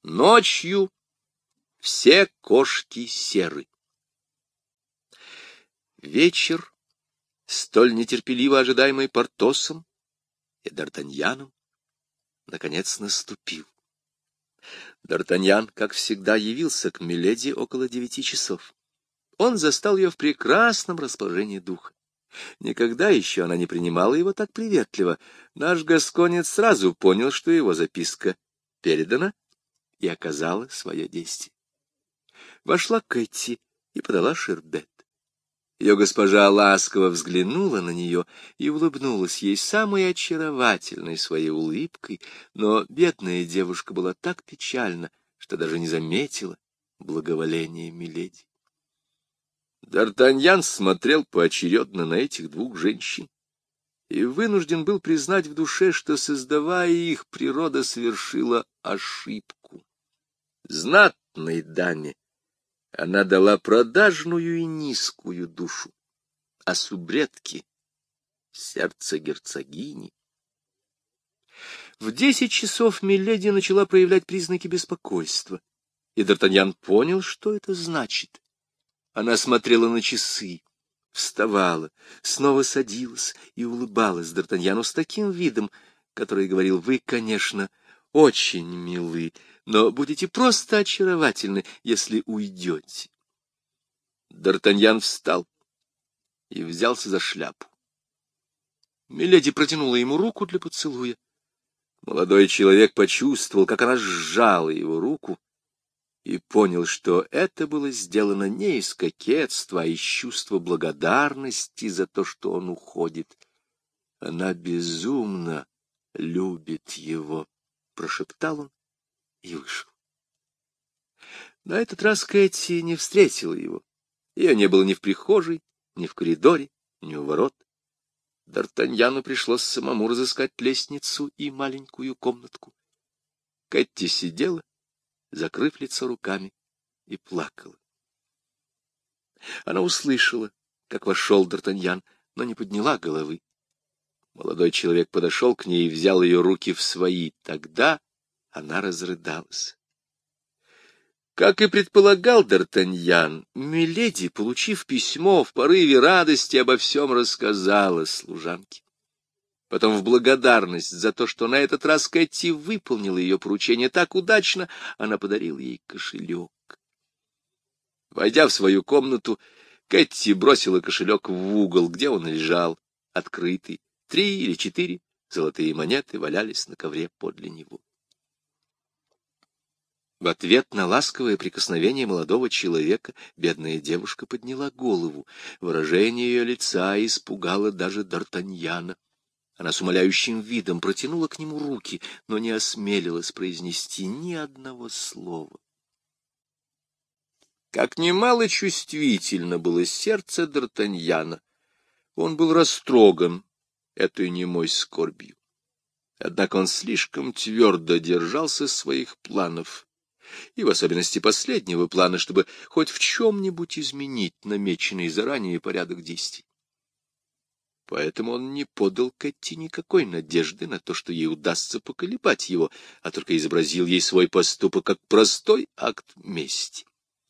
Ночью все кошки серы. Вечер, столь нетерпеливо ожидаемый Портосом и Д'Артаньяном, наконец наступил. Д'Артаньян, как всегда, явился к миледи около 9 часов. Он застал ее в прекрасном расположении духа. Никогда еще она не принимала его так приветливо. Наш гасконец сразу понял, что его записка передана, и оказала свое действие. Вошла Кэти и подала шербет. Ее госпожа ласково взглянула на нее и улыбнулась ей самой очаровательной своей улыбкой, но бедная девушка была так печальна, что даже не заметила благоволения миледи. Д'Артаньян смотрел поочередно на этих двух женщин и вынужден был признать в душе, что, создавая их, природа совершила ошибку. Знатной даме она дала продажную и низкую душу, а субредке — сердце герцогини. В 10 часов миледи начала проявлять признаки беспокойства, и Д'Артаньян понял, что это значит. Она смотрела на часы, вставала, снова садилась и улыбалась Д'Артаньяну с таким видом, который говорил: «Вы, конечно, очень милы, но будете просто очаровательны, если уйдете». Д'Артаньян встал и взялся за шляпу. Миледи протянула ему руку для поцелуя. Молодой человек почувствовал, как она сжала его руку, и понял, что это было сделано не из кокетства, а из чувства благодарности за то, что он уходит. «Она безумно любит его», — прошептал он и вышел. На этот раз Кэти не встретила его. Ее не было ни в прихожей, ни в коридоре, ни у ворот. Д'Артаньяну пришлось самому разыскать лестницу и маленькую комнатку. Кэти сидела, закрыв лицо руками, и плакала. Она услышала, как вошел Д'Артаньян, но не подняла головы. Молодой человек подошел к ней и взял ее руки в свои. Тогда она разрыдалась. Как и предполагал Д'Артаньян, миледи, получив письмо, в порыве радости обо всем рассказала служанке. Потом, в благодарность за то, что на этот раз Кэти выполнила ее поручение так удачно, она подарила ей кошелек. Войдя в свою комнату, Кэти бросила кошелек в угол, где он лежал, открытый. 3 или 4 золотые монеты валялись на ковре подле него. В ответ на ласковое прикосновение молодого человека бедная девушка подняла голову. Выражение ее лица испугало даже Д'Артаньяна. Она с умоляющим видом протянула к нему руки, но не осмелилась произнести ни одного слова. Как немало чувствительно было сердце Д'Артаньяна, он был растроган этой немой скорбью. Однако он слишком твердо держался своих планов, и в особенности последнего плана, чтобы хоть в чем-нибудь изменить намеченный заранее порядок действий. Поэтому он не подал Кэти никакой надежды на то, что ей удастся поколебать его, а только изобразил ей свой поступок как простой акт мести.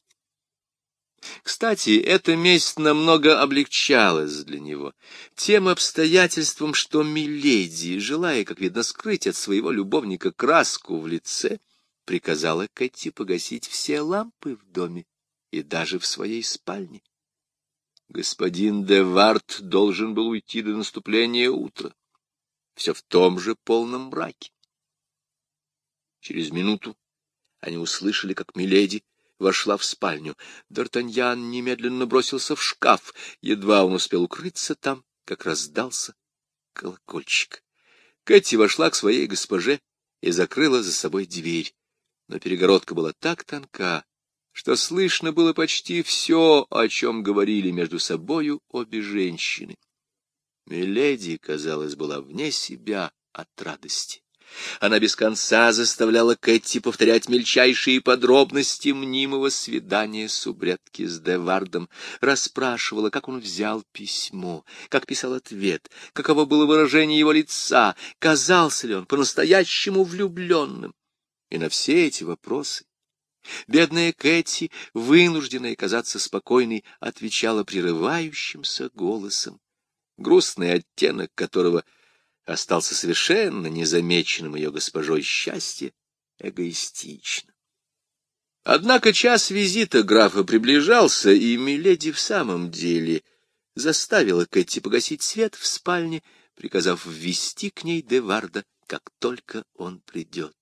Кстати, эта месть намного облегчалась для него тем обстоятельством, что миледи, желая, как видно, скрыть от своего любовника краску в лице, приказала Кэти погасить все лампы в доме и даже в своей спальне. Господин де Вард должен был уйти до наступления утра. Все в том же полном мраке. Через минуту они услышали, как миледи вошла в спальню. Д'Артаньян немедленно бросился в шкаф. Едва он успел укрыться там, как раздался колокольчик. Кэти вошла к своей госпоже и закрыла за собой дверь. Но перегородка была так тонка, что слышно было почти все, о чем говорили между собою обе женщины. Миледи, казалось, была вне себя от радости. Она без конца заставляла Кэти повторять мельчайшие подробности мнимого свидания субредки с де Вардом, расспрашивала, как он взял письмо, как писал ответ, каково было выражение его лица, казался ли он по-настоящему влюбленным. И на все эти вопросы бедная Кэти, вынужденная казаться спокойной, отвечала прерывающимся голосом, грустный оттенок которого остался совершенно незамеченным ее госпожой счастье, эгоистично. Однако час визита графа приближался, и миледи в самом деле заставила Кэти погасить свет в спальне, приказав ввести к ней де Варда, как только он придет.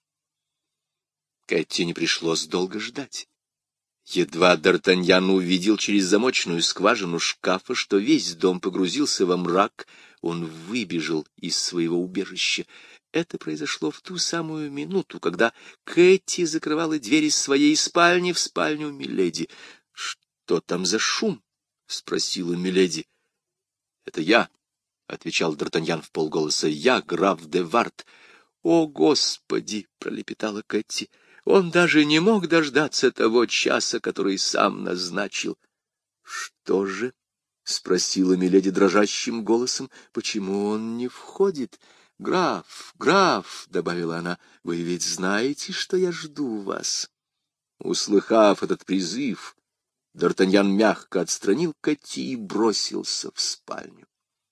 Кэти не пришлось долго ждать. Едва Д'Артаньян увидел через замочную скважину шкафа, что весь дом погрузился во мрак, он выбежал из своего убежища. Это произошло в ту самую минуту, когда Кэти закрывала дверь из своей спальни в спальню миледи. — Что там за шум? — спросила миледи. — Это я, — отвечал Д'Артаньян вполголоса. — Я граф де Вард. — О, Господи! — пролепетала Кэти. Он даже не мог дождаться того часа, который сам назначил. — Что же? — спросила миледи дрожащим голосом. — Почему он не входит? — Граф, граф, — добавила она, — вы ведь знаете, что я жду вас. Услыхав этот призыв, Д'Артаньян мягко отстранил Кэти и бросился в спальню.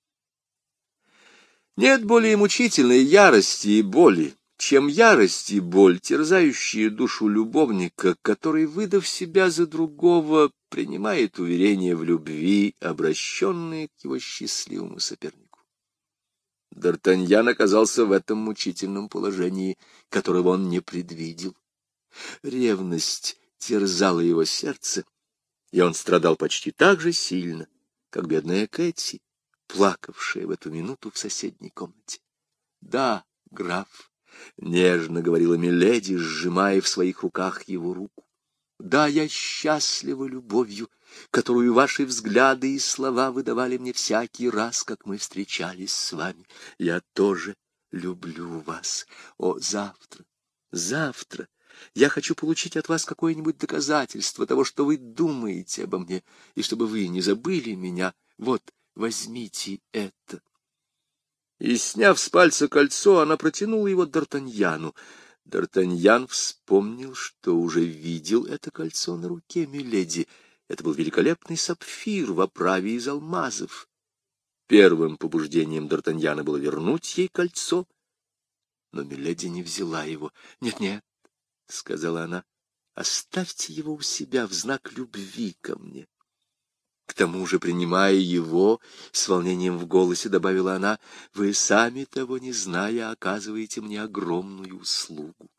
Нет более мучительной ярости и боли, чем ярость и боль, терзающие душу любовника, который, выдав себя за другого, принимает уверения в любви, обращенные к его счастливому сопернику. Д'Артаньян оказался в этом мучительном положении, которого он не предвидел. Ревность терзала его сердце, и он страдал почти так же сильно, как бедная Кэти, плакавшая в эту минуту в соседней комнате. — Да, граф, — нежно говорила миледи, сжимая в своих руках его руку. — Да, я счастлива любовью, которую ваши взгляды и слова выдавали мне всякий раз, как мы встречались с вами. Я тоже люблю вас. О, завтра, завтра я хочу получить от вас какое-нибудь доказательство того, что вы думаете обо мне, и чтобы вы не забыли меня. Вот, возьмите это. И, сняв с пальца кольцо, она протянула его Д'Артаньяну. Д'Артаньян вспомнил, что уже видел это кольцо на руке миледи. Это был великолепный сапфир в оправе из алмазов. Первым побуждением Д'Артаньяна было вернуть ей кольцо, но миледи не взяла его. — Нет-нет, — сказала она, — оставьте его у себя в знак любви ко мне. К тому же, принимая его, с волнением в голосе добавила она, — вы сами того не зная, оказываете мне огромную услугу.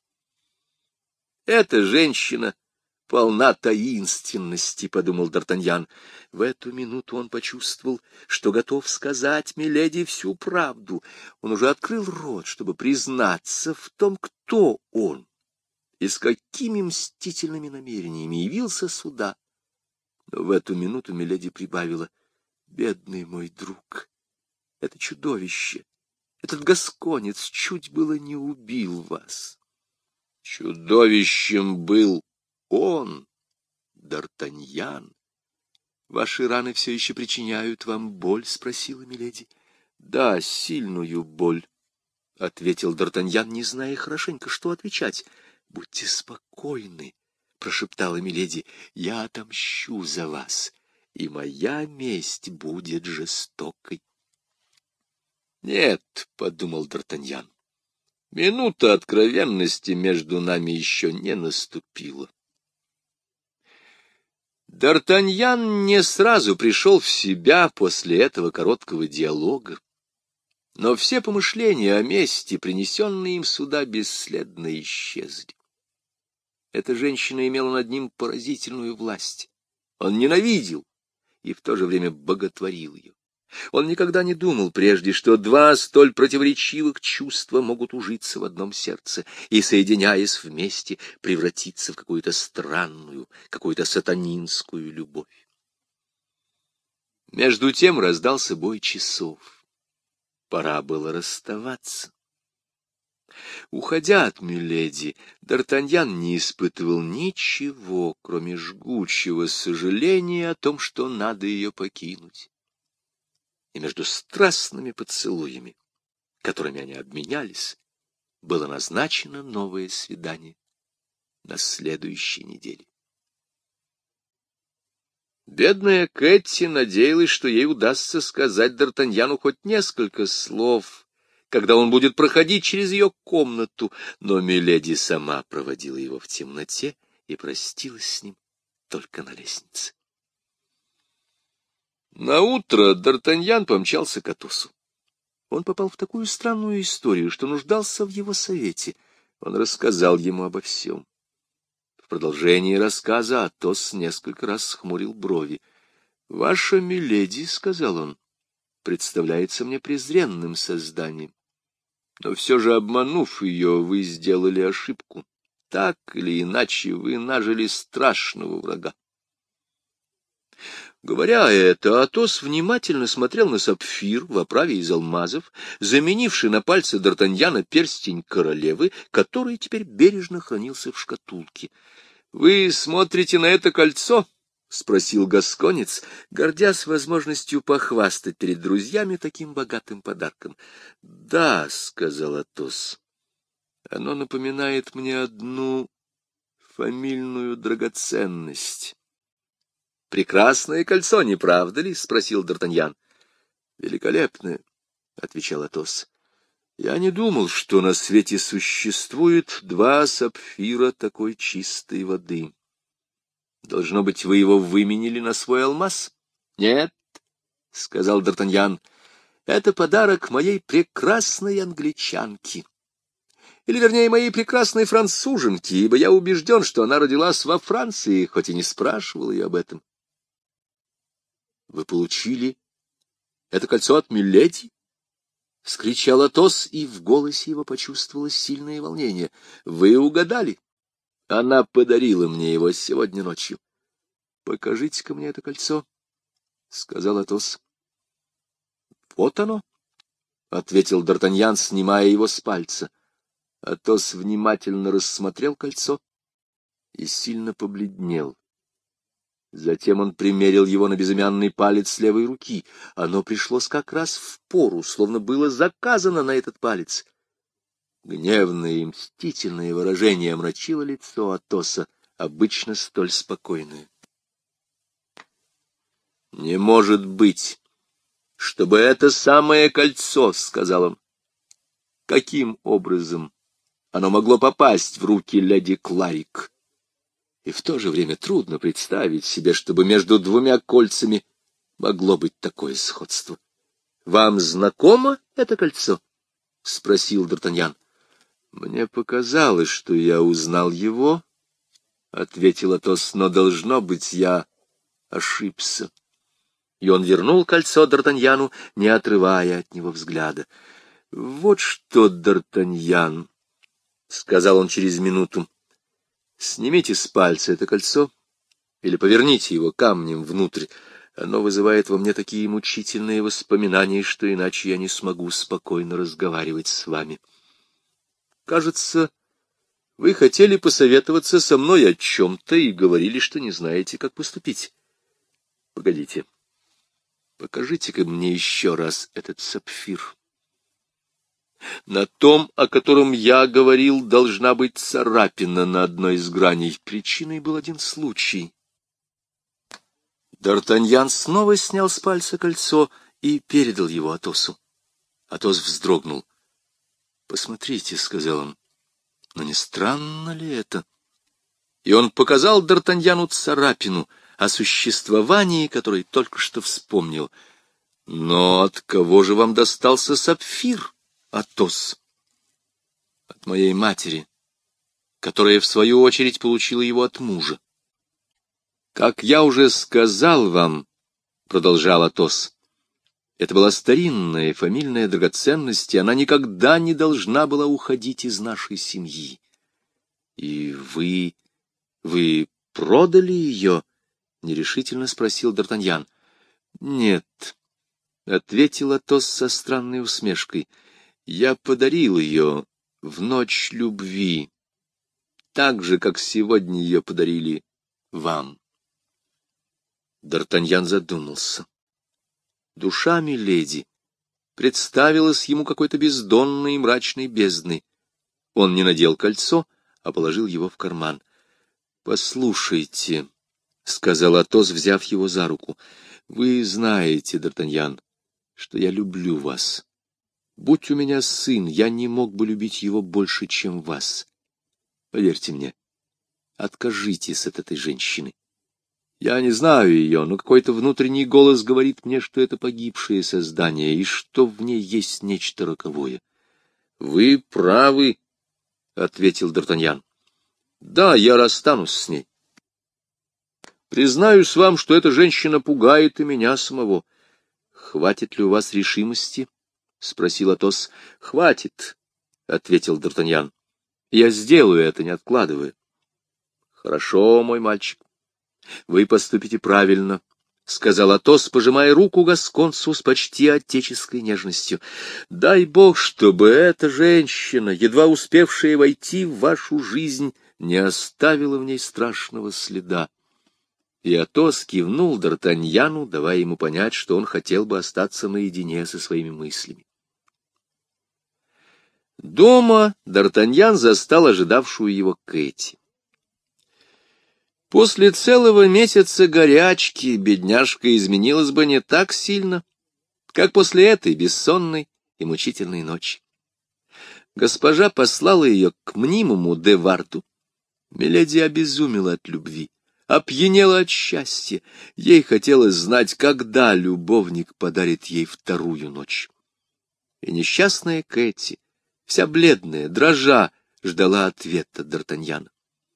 Эта женщина полна таинственности, — подумал Д'Артаньян. В эту минуту он почувствовал, что готов сказать миледи всю правду. Он уже открыл рот, чтобы признаться в том, кто он и с какими мстительными намерениями явился сюда. Но в эту минуту миледи прибавила: — Бедный мой друг, это чудовище, этот гасконец чуть было не убил вас. Чудовищем был он, Д'Артаньян. — Ваши раны все еще причиняют вам боль? — спросила миледи. — Да, сильную боль, — ответил Д'Артаньян, не зная хорошенько, что отвечать. — Будьте спокойны, — прошептала миледи, — я отомщу за вас, и моя месть будет жестокой. — Нет, — подумал Д'Артаньян, — минута откровенности между нами еще не наступила. Д'Артаньян не сразу пришел в себя после этого короткого диалога, но все помышления о мести, принесенные им сюда, бесследно исчезли. Эта женщина имела над ним поразительную власть. Он ненавидел и в то же время боготворил ее. Он никогда не думал прежде, что два столь противоречивых чувства могут ужиться в одном сердце и, соединяясь вместе, превратиться в какую-то странную, какую-то сатанинскую любовь. Между тем раздался бой часов. Пора было расставаться. Уходя от миледи, Д'Артаньян не испытывал ничего, кроме жгучего сожаления о том, что надо ее покинуть. И между страстными поцелуями, которыми они обменялись, было назначено новое свидание на следующей неделе. Бедная Кэти надеялась, что ей удастся сказать Д'Артаньяну хоть несколько слов, когда он будет проходить через ее комнату, но миледи сама проводила его в темноте и простилась с ним только на лестнице. Наутро Д'Артаньян помчался к Атосу. Он попал в такую странную историю, что нуждался в его совете. Он рассказал ему обо всем. В продолжении рассказа Атос несколько раз хмурил брови. — Ваша миледи, — сказал он, — представляется мне презренным созданием. Но все же, обманув ее, вы сделали ошибку. Так или иначе, вы нажили страшного врага. Говоря это, Атос внимательно смотрел на сапфир в оправе из алмазов, заменивший на пальце Д'Артаньяна перстень королевы, который теперь бережно хранился в шкатулке. — Вы смотрите на это кольцо? — спросил гасконец, гордясь возможностью похвастать перед друзьями таким богатым подарком. — Да, — сказал Атос, — оно напоминает мне одну фамильную драгоценность. — Прекрасное кольцо, не правда ли? — спросил Д'Артаньян. — Великолепное, — отвечал Атос. — Я не думал, что на свете существует два сапфира такой чистой воды. Должно быть, вы его выменили на свой алмаз? — Нет, — сказал Д'Артаньян, — это подарок моей прекрасной англичанке. Или, вернее, моей прекрасной француженке, ибо я убежден, что она родилась во Франции, хоть и не спрашивал ее об этом. — Вы получили это кольцо от миледи? — вскричал Атос, и в голосе его почувствовалось сильное волнение. — Вы угадали. Она подарила мне его сегодня ночью. — Покажите-ка мне это кольцо, — сказал Атос. — Вот оно, — ответил Д'Артаньян, снимая его с пальца. Атос внимательно рассмотрел кольцо и сильно побледнел. Затем он примерил его на безымянный палец левой руки. Оно пришлось как раз в пору, словно было заказано на этот палец. Гневное и мстительное выражение омрачило лицо Атоса, обычно столь спокойное. — Не может быть, чтобы это самое кольцо, — сказал он. — Каким образом оно могло попасть в руки леди Кларик? И в то же время трудно представить себе, чтобы между двумя кольцами могло быть такое сходство. — Вам знакомо это кольцо? — спросил Д'Артаньян. — Мне показалось, что я узнал его, — ответил Атос, — но, должно быть, я ошибся. И он вернул кольцо Д'Артаньяну, не отрывая от него взгляда. — Вот что, Д'Артаньян, — сказал он через минуту, — снимите с пальца это кольцо или поверните его камнем внутрь. Оно вызывает во мне такие мучительные воспоминания, что иначе я не смогу спокойно разговаривать с вами. Кажется, вы хотели посоветоваться со мной о чем-то и говорили, что не знаете, как поступить. Погодите, покажите-ка мне еще раз этот сапфир. На том, о котором я говорил, должна быть царапина на одной из граней. Причиной был один случай. Д'Артаньян снова снял с пальца кольцо и передал его Атосу. Атос вздрогнул. — Посмотрите, — сказал он, — но не странно ли это? И он показал Д'Артаньяну царапину, о существовании которой только что вспомнил. — Но от кого же вам достался сапфир, Атос? — От моей матери, которая, в свою очередь, получила его от мужа. — Как я уже сказал вам, — продолжал Атос, — это была старинная фамильная драгоценность, и она никогда не должна была уходить из нашей семьи. — И вы продали ее? — нерешительно спросил Д'Артаньян. — Нет, — ответил Атос со странной усмешкой. Я подарил ее в ночь любви, так же, как сегодня ее подарили вам. Д'Артаньян задумался. Душа миледи представилась ему какой-то бездонной и мрачной бездной. Он не надел кольцо, а положил его в карман. — Послушайте, — сказал Атос, взяв его за руку, — вы знаете, Д'Артаньян, что я люблю вас. Будь у меня сын, я не мог бы любить его больше, чем вас. Поверьте мне, откажитесь от этой женщины. Я не знаю ее, но какой-то внутренний голос говорит мне, что это погибшее создание, и что в ней есть нечто роковое. — Вы правы, — ответил Д'Артаньян. — Да, я расстанусь с ней. Признаюсь вам, что эта женщина пугает и меня самого. — Хватит ли у вас решимости? — спросил Атос. — Хватит, — ответил Д'Артаньян. — Я сделаю это, не откладывая. — Хорошо, мой мальчик. Вы поступите правильно, — сказал Атос, пожимая руку гасконцу с почти отеческой нежностью. Дай бог, чтобы эта женщина, едва успевшая войти в вашу жизнь, не оставила в ней страшного следа. И Атос кивнул Д'Артаньяну, давая ему понять, что он хотел бы остаться наедине со своими мыслями. Дома Д'Артаньян застал ожидавшую его Кэти. После целого месяца горячки бедняжка изменилась бы не так сильно, как после этой бессонной и мучительной ночи. Госпожа послала ее к мнимому де Варту. Миледи обезумела от любви, опьянела от счастья. Ей хотелось знать, когда любовник подарит ей вторую ночь. И несчастная Кэти, вся бледная, дрожа, ждала ответа Д'Артаньяна.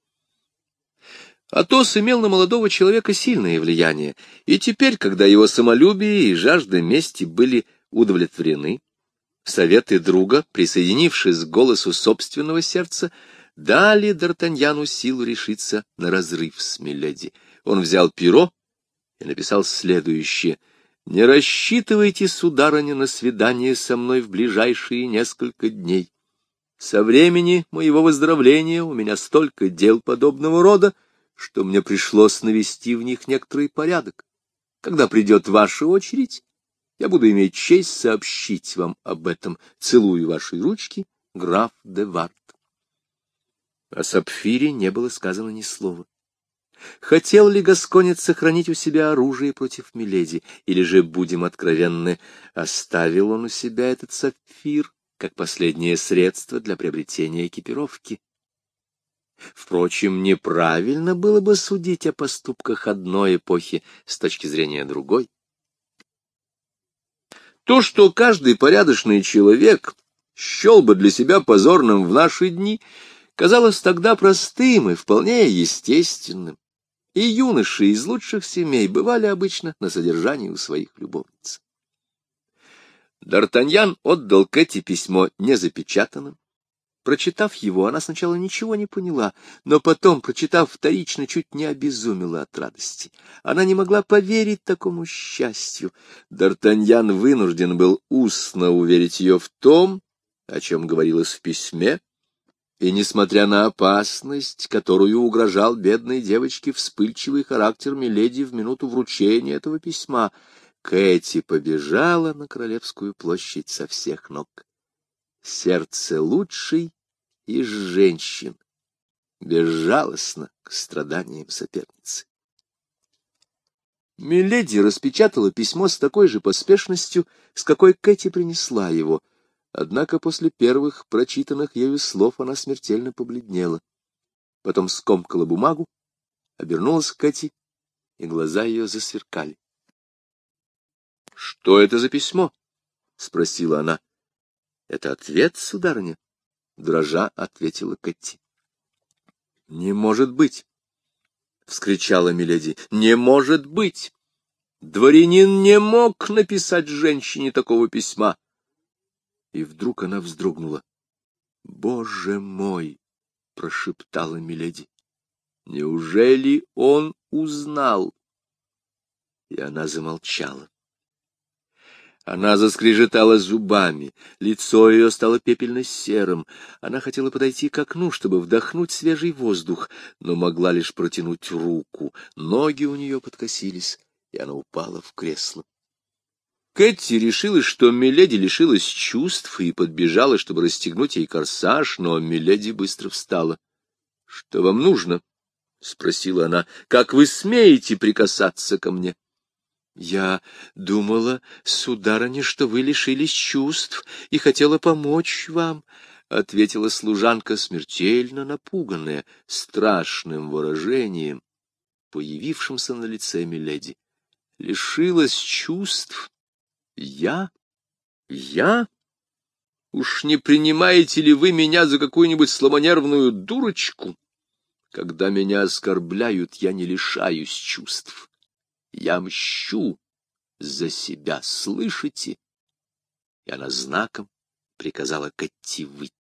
Атос имел на молодого человека сильное влияние, и теперь, когда его самолюбие и жажда мести были удовлетворены, советы друга, присоединившись к голосу собственного сердца, дали Д'Артаньяну силу решиться на разрыв с миледи. Он взял перо и написал следующее: «Не рассчитывайте, сударыня, на свидание со мной в ближайшие несколько дней. Со времени моего выздоровления у меня столько дел подобного рода, что мне пришлось навести в них некоторый порядок. Когда придет ваша очередь, я буду иметь честь сообщить вам об этом. Целую ваши ручки, граф де Варт». О сапфире не было сказано ни слова. Хотел ли гасконец сохранить у себя оружие против миледи, или же, будем откровенны, оставил он у себя этот сапфир как последнее средство для приобретения экипировки? Впрочем, неправильно было бы судить о поступках одной эпохи с точки зрения другой. То, что каждый порядочный человек счел бы для себя позорным в наши дни, казалось тогда простым и вполне естественным, и юноши из лучших семей бывали обычно на содержании у своих любовниц. Д'Артаньян отдал Кэти письмо незапечатанным. Прочитав его, она сначала ничего не поняла, но потом, прочитав вторично, чуть не обезумела от радости. Она не могла поверить такому счастью. Д'Артаньян вынужден был устно уверить ее в том, о чем говорилось в письме, и, несмотря на опасность, которую угрожал бедной девочке вспыльчивый характер миледи в минуту вручения этого письма, Кэти побежала на Королевскую площадь со всех ног. Сердце лучшей из женщин, безжалостно к страданиям соперницы. Миледи распечатала письмо с такой же поспешностью, с какой Кэти принесла его, однако после первых прочитанных ею слов она смертельно побледнела. Потом скомкала бумагу, обернулась к Кэти, и глаза ее засверкали. — Что это за письмо? — спросила она. — Это ответ, сударыня, — дрожа ответила Кэти. — Не может быть! — вскричала миледи. — Не может быть! Дворянин не мог написать женщине такого письма. И вдруг она вздрогнула. — Боже мой! — прошептала миледи. — Неужели он узнал? И она замолчала. Она заскрежетала зубами, лицо ее стало пепельно-серым. Она хотела подойти к окну, чтобы вдохнуть свежий воздух, но могла лишь протянуть руку. Ноги у нее подкосились, и она упала в кресло. Кэти решила, что миледи лишилась чувств, и подбежала, чтобы расстегнуть ей корсаж, но миледи быстро встала. — Что вам нужно? — спросила она. — Как вы смеете прикасаться ко мне? — Я думала, сударыня, что вы лишились чувств и хотела помочь вам, — ответила служанка, смертельно напуганная страшным выражением, появившимся на лице миледи. — Лишилась чувств? Я? Я? Уж не принимаете ли вы меня за какую-нибудь слабонервную дурочку? Когда меня оскорбляют, я не лишаюсь чувств. Я мщу за себя, слышите? И она знаком приказала Катти выйти.